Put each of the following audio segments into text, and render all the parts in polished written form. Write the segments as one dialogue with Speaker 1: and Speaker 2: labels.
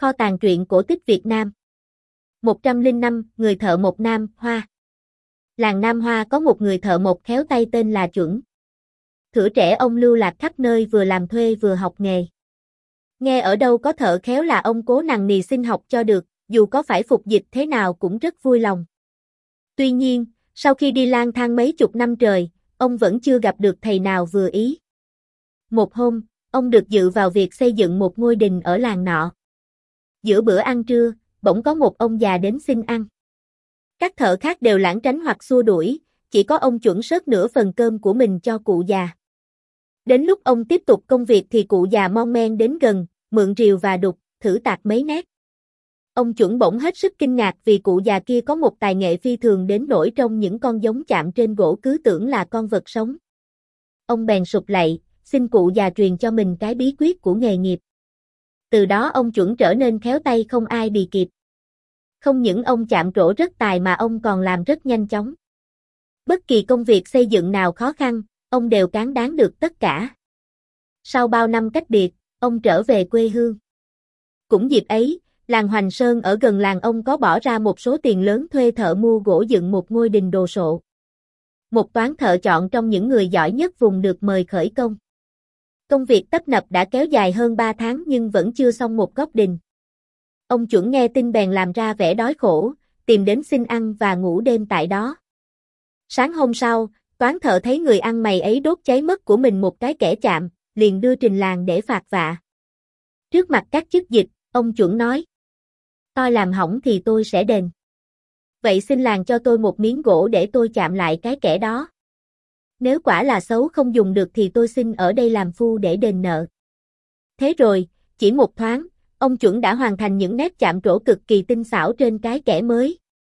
Speaker 1: Kho tàng truyện cổ tích Việt Nam. 105, người thợ mộc Nam Hoa. Làng Nam Hoa có một người thợ mộc khéo tay tên là Chuẩn. Thuở trẻ ông lưu lạc khắp nơi vừa làm thuê vừa học nghề. Nghe ở đâu có thợ khéo là ông cố nằng nì xin học cho được, dù có phải phục dịch thế nào cũng rất vui lòng. Tuy nhiên, sau khi đi lang thang mấy chục năm trời, ông vẫn chưa gặp được thầy nào vừa ý. Một hôm, ông được dự vào việc xây dựng một ngôi đình ở làng nọ. Giữa bữa ăn trưa, bỗng có một ông già đến xin ăn. Các thợ khác đều lảng tránh hoặc xua đuổi, chỉ có ông Chuẩn xớt nửa phần cơm của mình cho cụ già. Đến lúc ông tiếp tục công việc thì cụ già mon men đến gần, mượn rìu và đục, thử tạc mấy nét. Ông Chuẩn bỗng hết sức kinh ngạc vì cụ già kia có một tài nghệ phi thường đến nỗi trong những con giống chạm trên gỗ cứ tưởng là con vật sống. Ông bèn sụp lạy, xin cụ già truyền cho mình cái bí quyết của nghề nghiệp. Từ đó ông Chuẩn trở nên khéo tay không ai bì kịp. Không những ông chạm trổ rất tài mà ông còn làm rất nhanh chóng. Bất kỳ công việc xây dựng nào khó khăn, ông đều cán đáng được tất cả. Sau bao năm cách biệt, ông trở về quê hương. Cũng dịp ấy, làng Hoành Sơn ở gần làng ông có bỏ ra một số tiền lớn thuê thợ mua gỗ dựng một ngôi đình đồ sộ. Một toán thợ chọn trong những người giỏi nhất vùng được mời khởi công. Công việc tấp nập đã kéo dài hơn 3 tháng nhưng vẫn chưa xong một góc đình. Ông Chuẩn nghe tin bèn làm ra vẻ đói khổ, tìm đến xin ăn và ngủ đêm tại đó. Sáng hôm sau, toán thợ thấy người ăn mày ấy đốt cháy mất của mình một cái kẻ chạm, liền đưa trình làng để phạt vạ. Trước mặt các chức dịch, ông Chuẩn nói: "Tôi làm hỏng thì tôi sẽ đền. Vậy xin làng cho tôi một miếng gỗ để tôi chạm lại cái kẻ đó. Nếu quả là xấu không dùng được thì tôi xin ở đây làm phu để đền nợ." Thế rồi, chỉ một thoáng, ông Chuẩn đã hoàn thành những nét chạm trổ cực kỳ tinh xảo trên cái kẻ mới.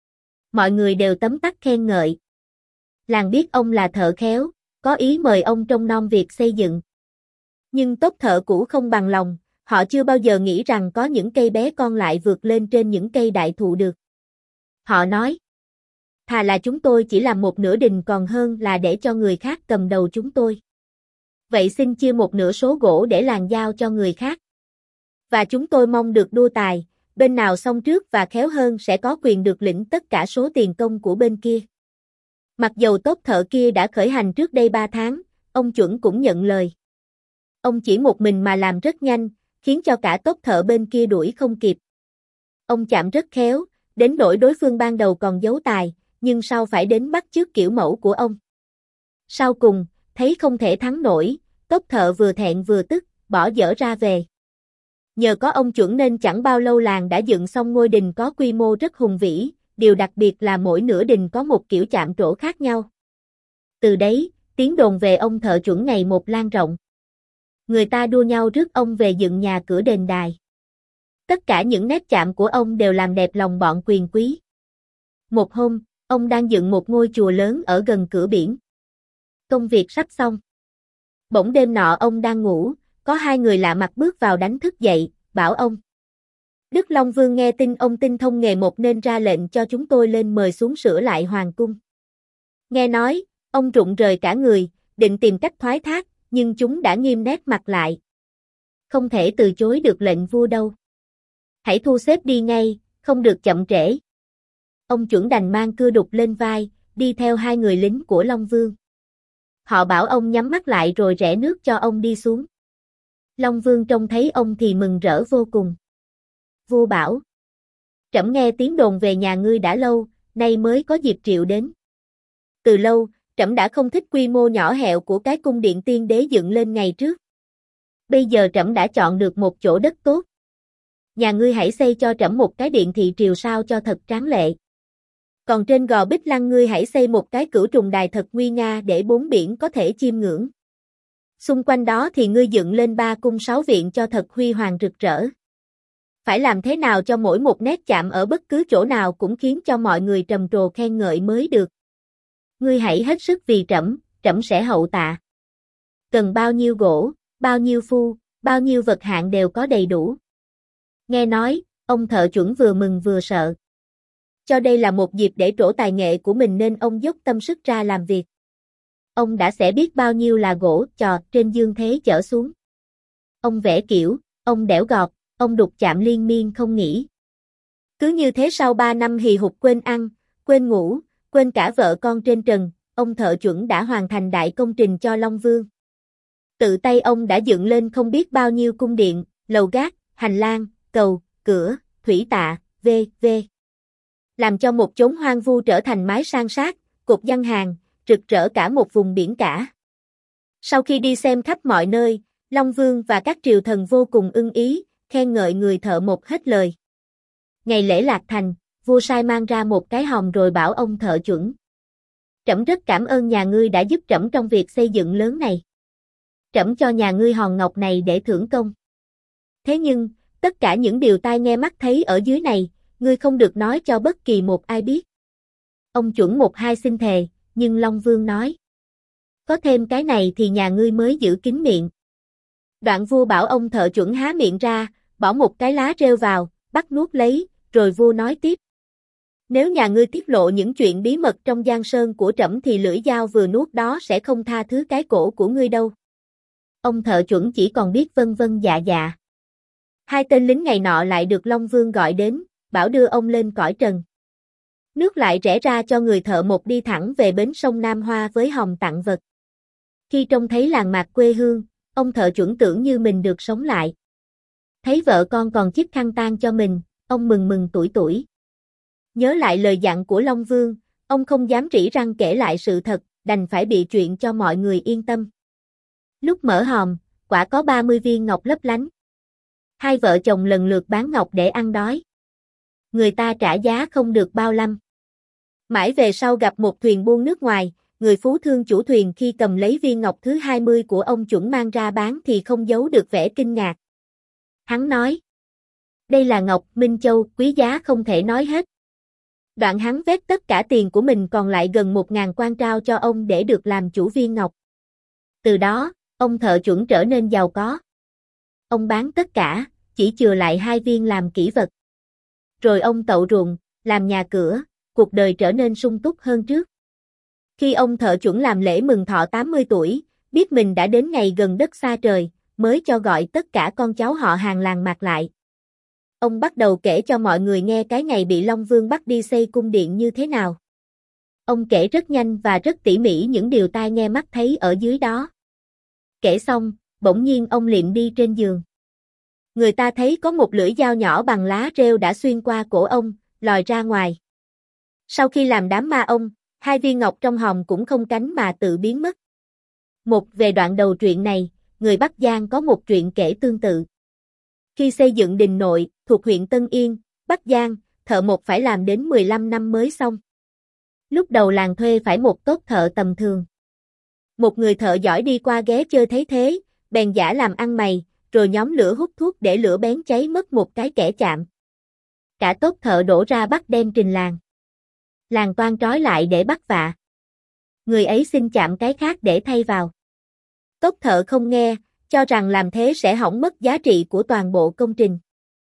Speaker 1: Mọi người đều tấm tắc khen ngợi. Làng biết ông là thợ khéo, có ý mời ông trông nom việc xây dựng. Nhưng tốp thợ cũ không bằng lòng, họ chưa bao giờ nghĩ rằng có những cây bé con lại vượt lên trên những cây đại thụ được. Họ nói: "Thà là chúng tôi chỉ làm một nửa đình còn hơn là để cho người khác cầm đầu chúng tôi. Vậy xin chia một nửa số gỗ để làng giao cho người khác. Và chúng tôi mong được đua tài, bên nào xong trước và khéo hơn sẽ có quyền được lĩnh tất cả số tiền công của bên kia." Mặc dầu tốp thợ kia đã khởi hành trước đây 3 tháng, ông Chuẩn cũng nhận lời. Ông chỉ một mình mà làm rất nhanh, khiến cho cả tốp thợ bên kia đuổi không kịp. Ông chạm rất khéo, đến nỗi đối phương ban đầu còn giấu tài, nhưng sau phải đến bắt chước kiểu mẫu của ông. Sau cùng, thấy không thể thắng nổi, tốp thợ vừa thẹn vừa tức, bỏ dở ra về. Nhờ có ông Chuẩn nên chẳng bao lâu làng đã dựng xong ngôi đình có quy mô rất hùng vĩ, điều đặc biệt là mỗi nửa đình có một kiểu chạm trổ khác nhau. Từ đấy, tiếng đồn về ông thợ Chuẩn ngày một lan rộng. Người ta đua nhau rước ông về dựng nhà cửa đền đài. Tất cả những nét chạm của ông đều làm đẹp lòng bọn quyền quý. Một hôm, ông đang dựng một ngôi chùa lớn ở gần cửa biển. Công việc sắp xong. Bỗng đêm nọ ông đang ngủ, có hai người lạ mặt bước vào đánh thức dậy, bảo ông: "Đức Long Vương nghe tin ông tinh thông nghề mộc nên ra lệnh cho chúng tôi lên mời xuống sửa lại hoàng cung." Nghe nói, ông rụng rời cả người, định tìm cách thoái thác, nhưng chúng đã nghiêm nét mặt lại. "Không thể từ chối được lệnh vua đâu. Hãy thu xếp đi ngay, không được chậm trễ." Ông Chuẩn đành mang cưa đục lên vai, đi theo hai người lính của Long Vương. Họ bảo ông nhắm mắt lại rồi rẽ nước cho ông đi xuống. Long Vương trông thấy ông thì mừng rỡ vô cùng. Vua bảo: "Trẫm nghe tiếng đồn về nhà ngươi đã lâu, nay mới có dịp triệu đến. Từ lâu, trẫm đã không thích quy mô nhỏ hẹp của cái cung điện tiên đế dựng lên ngày trước. Bây giờ trẫm đã chọn được một chỗ đất tốt. Nhà ngươi hãy xây cho trẫm một cái điện thị triều sao cho thật tráng lệ. Còn trên gò Bích Lăng ngươi hãy xây một cái cửu trùng đài thật nguy nga để bốn biển có thể chiêm ngưỡng. Xung quanh đó thì ngươi dựng lên 3 cung 6 viện cho thật huy hoàng rực rỡ. Phải làm thế nào cho mỗi một nét chạm ở bất cứ chỗ nào cũng khiến cho mọi người trầm trồ khen ngợi mới được. Ngươi hãy hết sức vì trẫm, trẫm sẽ hậu tạ. Cần bao nhiêu gỗ, bao nhiêu phu, bao nhiêu vật hạn đều có đầy đủ." Nghe nói, ông thợ Chuẩn vừa mừng vừa sợ. Cho đây là một dịp để trổ tài nghệ của mình nên ông dốc tâm sức ra làm việc. Ông đã xẻ biết bao nhiêu là gỗ chò trên dương thế chở xuống. Ông vẽ kiểu, ông đẽo gọt, ông đục chạm liên miên không nghỉ. Cứ như thế sau 3 năm hì hục quên ăn, quên ngủ, quên cả vợ con trên trần, ông thợ chuẩn đã hoàn thành đại công trình cho Long Vương. Tự tay ông đã dựng lên không biết bao nhiêu cung điện, lầu gác, hành lang, cầu, cửa, thủy tạ, v.v. Làm cho một chốn hoang vu trở thành mái san sát, cột giăng hàng, rực rỡ cả một vùng biển cả. Sau khi đi xem khắp mọi nơi, Long Vương và các triều thần vô cùng ưng ý, khen ngợi người thợ mộc hết lời. Ngày lễ lạc thành, vua sai mang ra một cái hòm rồi bảo ông thợ chuẩn. Trẫm rất cảm ơn nhà ngươi đã giúp trẫm trong việc xây dựng lớn này. Trẫm cho nhà ngươi hòn ngọc này để thưởng công. Thế nhưng, tất cả những điều tai nghe mắt thấy ở dưới này, ngươi không được nói cho bất kỳ một ai biết. Ông chuẩn một hai xin thề, nhưng Long Vương nói. Có thêm cái này thì nhà ngươi mới giữ kín miệng. Đoạn vua bảo ông thợ chuẩn há miệng ra, bỏ một cái lá rêu vào, bắt nuốt lấy, rồi vua nói tiếp. Nếu nhà ngươi tiết lộ những chuyện bí mật trong giang sơn của trẫm thì lưỡi dao vừa nuốt đó sẽ không tha thứ cái cổ của ngươi đâu. Ông thợ chuẩn chỉ còn biết vâng vâng dạ dạ. Hai tên lính ngày nọ lại được Long Vương gọi đến, bảo đưa ông lên cõi trần. Nước lại rẽ ra cho người thợ mộc đi thẳng về bến sông Nam Hoa với hòm tặng vật. Khi trông thấy làng mạc quê hương, ông thợ chuẩn tưởng như mình được sống lại. Thấy vợ con còn chiếc khăn tang cho mình, ông mừng mừng tuổi tuổi. Nhớ lại lời dặn của Long Vương, ông không dám rỉ răng kể lại sự thật, đành phải bịa chuyện cho mọi người yên tâm. Lúc mở hòm, quả có 30 viên ngọc lấp lánh. Hai vợ chồng lần lượt bán ngọc để ăn đói. Người ta trả giá không được bao lâm. Mãi về sau gặp một thuyền buôn nước ngoài, người phú thương chủ thuyền khi cầm lấy viên ngọc thứ 20 của ông chuẩn mang ra bán thì không giấu được vẻ kinh ngạc. Hắn nói, đây là ngọc Minh Châu, quý giá không thể nói hết. Đoạn hắn vét tất cả tiền của mình còn lại gần 1.000 quan trao cho ông để được làm chủ viên ngọc. Từ đó, ông thợ chuẩn trở nên giàu có. Ông bán tất cả, chỉ chừa lại 2 viên làm kỷ vật. Rồi ông tậu ruộng, làm nhà cửa, cuộc đời trở nên sung túc hơn trước. Khi ông thợ chuẩn làm lễ mừng thọ 80 tuổi, biết mình đã đến ngày gần đất xa trời, mới cho gọi tất cả con cháu họ hàng làng mạc lại. Ông bắt đầu kể cho mọi người nghe cái ngày bị Long Vương bắt đi xây cung điện như thế nào. Ông kể rất nhanh và rất tỉ mỉ những điều tai nghe mắt thấy ở dưới đó. Kể xong, bỗng nhiên ông liệm đi trên giường. Người ta thấy có một lưỡi dao nhỏ bằng lá rêu đã xuyên qua cổ ông, lòi ra ngoài. Sau khi làm đám ma ông, 2 viên ngọc trong hòm cũng không cánh mà tự biến mất. Một về đoạn đầu truyện này, người Bắc Giang có một truyện kể tương tự. Khi xây dựng đình nội, thuộc huyện Tân Yên, Bắc Giang, thợ mộc phải làm đến 15 năm mới xong. Lúc đầu làng thuê phải một tốt thợ tầm thường. Một người thợ giỏi đi qua ghé chơi thấy thế, bèn giả làm ăn mày, rồi nhóm lửa hút thuốc để lửa bén cháy mất một cái kẻ chạm. Cả tốt thợ đổ ra bắt đem trình làng. Làng toan trói lại để bắt vạ. Người ấy xin chạm cái khác để thay vào. Tốt thợ không nghe, cho rằng làm thế sẽ hỏng mất giá trị của toàn bộ công trình.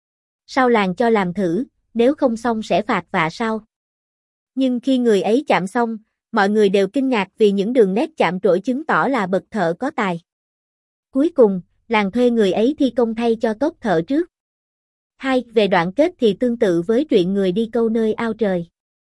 Speaker 1: Sau làng cho làm thử, nếu không xong sẽ phạt vạ sau. Nhưng khi người ấy chạm xong, mọi người đều kinh ngạc vì những đường nét chạm trội chứng tỏ là bậc thợ có tài. Cuối cùng, làng thuê người ấy thi công thay cho tốt thợ trước. 2. Về đoạn kết thì tương tự với chuyện người đi câu nơi ao trời.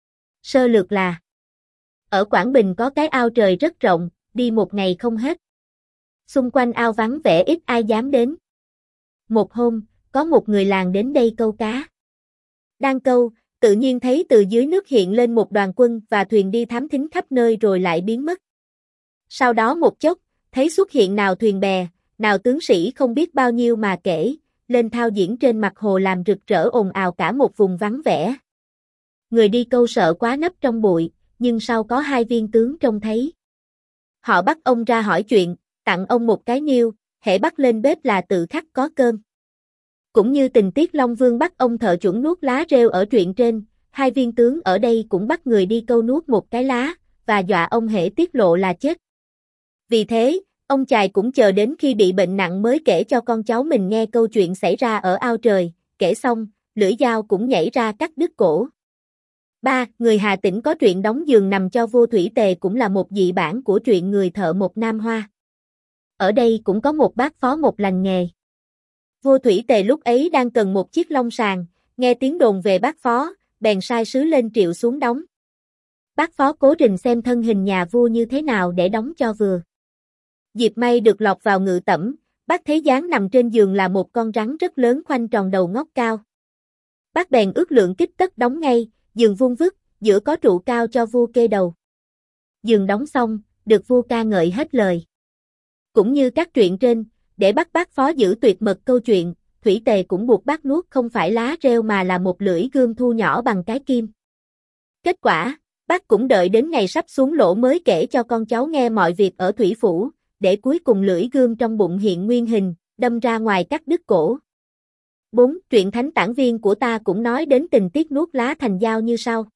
Speaker 1: Sơ lược là ở Quảng Bình có cái ao trời rất rộng, đi một ngày không hết. Xung quanh ao vắng vẻ ít ai dám đến. Một hôm, có một người làng đến đây câu cá. Đang câu, tự nhiên thấy từ dưới nước hiện lên một đoàn quân và thuyền đi thám thính khắp nơi rồi lại biến mất. Sau đó một chốc, thấy xuất hiện nào thuyền bè, nào tướng sĩ không biết bao nhiêu mà kể, lên thao diễn trên mặt hồ làm rực rỡ ồn ào cả một vùng vắng vẻ. Người đi câu sợ quá nấp trong bụi, nhưng sau có 2 viên tướng trông thấy. Họ bắt ông ra hỏi chuyện, tặng ông một cái niêu, hễ bắt lên bếp là tự khắc có cơm. Cũng như tình tiết Long Vương bắt ông thợ chuẩn nuốt lá rêu ở truyện trên, 2 viên tướng ở đây cũng bắt người đi câu nuốt một cái lá, và dọa ông hễ tiết lộ là chết. Vì thế, ông chài cũng chờ đến khi bị bệnh nặng mới kể cho con cháu mình nghe câu chuyện xảy ra ở ao trời, kể xong, lưỡi dao cũng nhảy ra cắt đứt cổ. 3. Người Hà Tĩnh có truyện đóng giường nằm cho vua Thủy Tề cũng là một dị bản của truyện người thợ mộc Nam Hoa. Ở đây cũng có một bác phó một lành nghề. Vua Thủy Tề lúc ấy đang cần một chiếc long sàng, nghe tiếng đồn về bác phó, bèn sai sứ lên triệu xuống đóng. Bác phó cố trình xem thân hình nhà vua như thế nào để đóng cho vừa. Diệp May được lọt vào ngự tẩm, bác thấy dáng nằm trên giường là một con rắn rất lớn khoanh tròn đầu ngóc cao. Bác bèn ước lượng kích tất đóng ngay, giường vuông vức, giữa có trụ cao cho vua kê đầu. Giường đóng xong, được vua ca ngợi hết lời. Cũng như các truyện trên, để bắt bác phó giữ tuyệt mật câu chuyện, Thủy Tề cũng buộc bác nuốt không phải lá rêu mà là một lưỡi gươm thu nhỏ bằng cái kim. Kết quả, bác cũng đợi đến ngày sắp xuống lỗ mới kể cho con cháu nghe mọi việc ở Thủy Phủ, để cuối cùng lưỡi gươm trong bụng hiện nguyên hình, đâm ra ngoài cắt đứt cổ. 4. Truyện Thánh Tản Viên của ta cũng nói đến tình tiết nuốt lá thành dao như sau.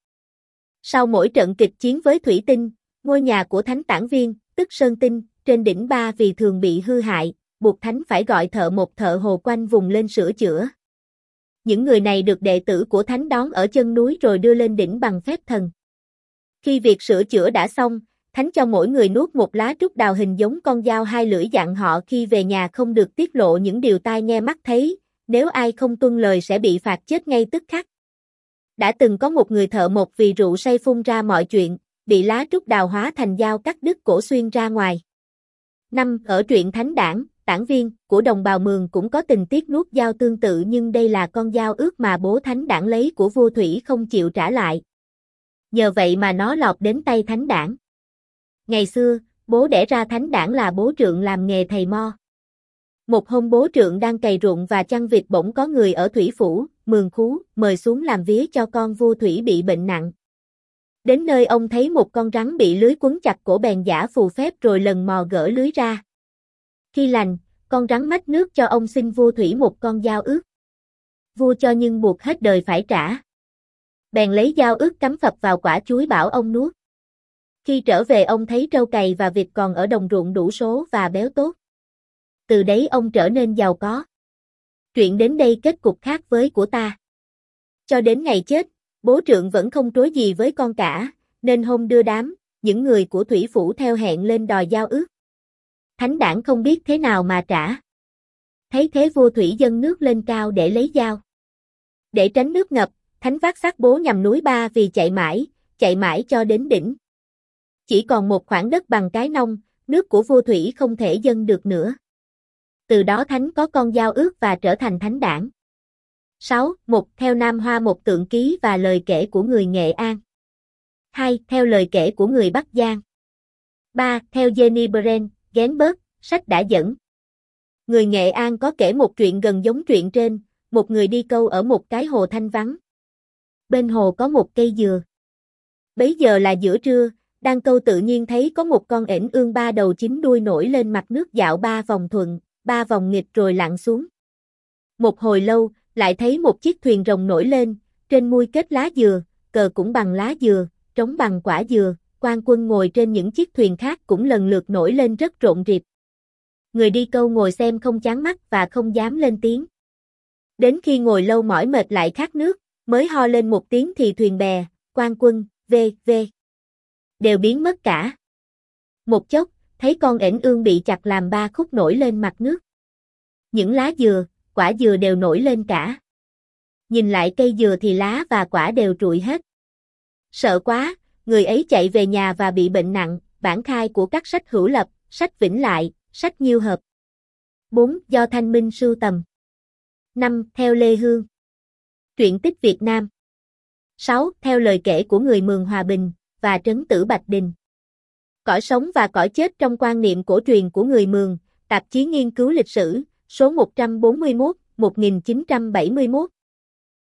Speaker 1: Sau mỗi trận kịch chiến với Thủy Tinh, ngôi nhà của Thánh Tản Viên, tức Sơn Tinh, trên đỉnh Ba vì thường bị hư hại, buộc Thánh phải gọi một thợ hồ quanh vùng lên sửa chữa. Những người này được đệ tử của Thánh đón ở chân núi rồi đưa lên đỉnh bằng phép thần. Khi việc sửa chữa đã xong, Thánh cho mỗi người nuốt một lá trúc đào hình giống con dao hai lưỡi dặn họ khi về nhà không được tiết lộ những điều tai nghe mắt thấy, nếu ai không tuân lời sẽ bị phạt chết ngay tức khắc. Đã từng có một người thợ mộc vì rượu say phun ra mọi chuyện, bị lá trúc đào hóa thành dao cắt đứt cổ xuyên ra ngoài. 5. Ở truyện Thánh Đản, Tản Viên của đồng bào Mường cũng có tình tiết nuốt dao tương tự nhưng đây là con dao ước mà bố Thánh Đản lấy của vua Thủy không chịu trả lại. Nhờ vậy mà nó lọt đến tay Thánh Đản. Ngày xưa, bố đẻ ra Thánh Đản là bố Trượng làm nghề thầy mo. Một hôm bố Trượng đang cày ruộng và chăn vịt bỗng có người ở Thủy Phủ, Mường Khú, mời xuống làm vía cho con vua Thủy bị bệnh nặng. Đến nơi ông thấy một con rắn bị lưới quấn chặt cổ bèn giả phù phép rồi lần mò gỡ lưới ra. Khi lành, con rắn mách nước cho ông xin vua Thủy một con dao ước. Vua cho nhưng buộc hết đời phải trả. Bèn lấy dao ước cắm phập vào quả chuối bảo ông nuốt. Khi trở về ông thấy trâu cày và vịt còn ở đồng ruộng đủ số và béo tốt. Từ đấy ông trở nên giàu có. Chuyện đến đây kết cục khác với của ta. Cho đến ngày chết, bố Trượng vẫn không trối gì với con cả, nên hôm đưa đám, những người của Thủy Phủ theo hẹn lên đòi dao ước. Thánh Đản không biết thế nào mà trả. Thấy thế vua Thủy dâng nước lên cao để lấy dao. Để tránh nước ngập, Thánh vác xác bố nhằm núi Ba vì chạy mãi cho đến đỉnh. Chỉ còn một khoảng đất bằng cái nông, nước của vua Thủy không thể dâng được nữa. Từ đó Thánh có con dao ước và trở thành Thánh Đản. 6. Một. Theo Nam Hoa một tượng ký và lời kể của người Nghệ An. 2. Theo lời kể của người Bắc Giang. 3. Theo Jenny Brand, Genberg, sách đã dẫn. Người Nghệ An có kể một chuyện gần giống chuyện trên, một người đi câu ở một cái hồ thanh vắng. Bên hồ có một cây dừa. Bấy giờ là giữa trưa, đang câu tự nhiên thấy có một con ểnh ương ba đầu chín đuôi nổi lên mặt nước dạo 3 vòng thuận, 3 vòng nghịch rồi lặn xuống. Một hồi lâu, lại thấy một chiếc thuyền rồng nổi lên, trên mui kết lá dừa, cờ cũng bằng lá dừa, trống bằng quả dừa, quan quân ngồi trên những chiếc thuyền khác cũng lần lượt nổi lên rất rộn rịp. Người đi câu ngồi xem không chán mắt và không dám lên tiếng. Đến khi ngồi lâu mỏi mệt lại khát nước, mới ho lên một tiếng thì thuyền bè, quan quân, v.v. đều biến mất cả. Một chốc, thấy con ểnh ương bị chặt làm 3 khúc nổi lên mặt nước. Những lá dừa, quả dừa đều nổi lên cả. Nhìn lại cây dừa thì lá và quả đều trụi hết. Sợ quá, người ấy chạy về nhà và bị bệnh nặng, bản khai của các sách Hữu Lập, sách Vĩnh Lại, sách Nhiêu Hợp. 4. Do Thanh Minh sưu tầm. 5. Theo Lê Hương. Truyện tích Việt Nam. 6. Theo lời kể của người Mường Hòa Bình và Trấn Tử Bạch Đình. Cõi sống và cõi chết trong quan niệm cổ truyền của người Mường, tạp chí nghiên cứu lịch sử, số 141, 1971.